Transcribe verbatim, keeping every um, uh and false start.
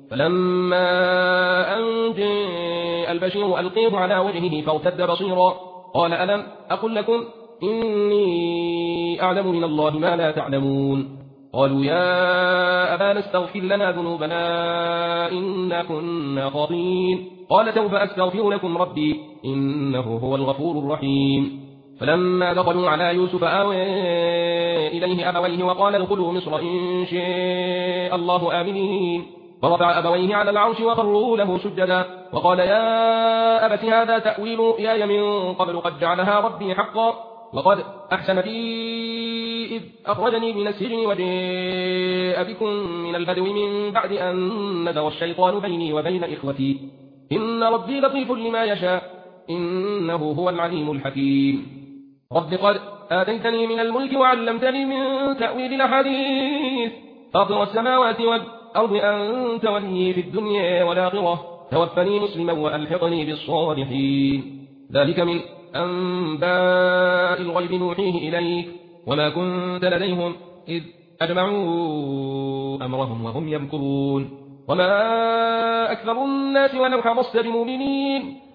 فلما أن جاء البشير ألقيه على وجهه فارتد بصيرا قال ألم أقل لكم إني أعلم من الله ما لا تعلمون قالوا يا أبانا استغفر لنا ذنوبنا إنا كنا خاطئين قال سوف أستغفر لكم ربي إنه هو الغفور الرحيم فلما دخلوا على يوسف آوى إليه أبويه وقال ادخلوا مصر إن شاء الله آمنين فرفع أبويه على العرش وخروا له سجدا وقال يا أبت هذا تأويل رؤياي من قبل قد جعلها ربي حقا وقد أحسن بي إذ أخرجني من السجن وجاء بكم من البدو من بعد أن نزغ الشيطان بيني وبين إخوتي إن ربي لطيف لما يشاء إنه هو العليم الحكيم رب قد آتيتني من الملك وعلمتني من تأويل الأحاديث فاطر السماوات والأرض أنت ولي في الدنيا والآخرة توفني مسلما وألحقني بالصالحين ذلك من أنباء الغيب نوحيه إليك وما كنت لديهم إذ أجمعوا أمرهم وهم يمكرون وما أكثر الناس ولو حرصت بمؤمنين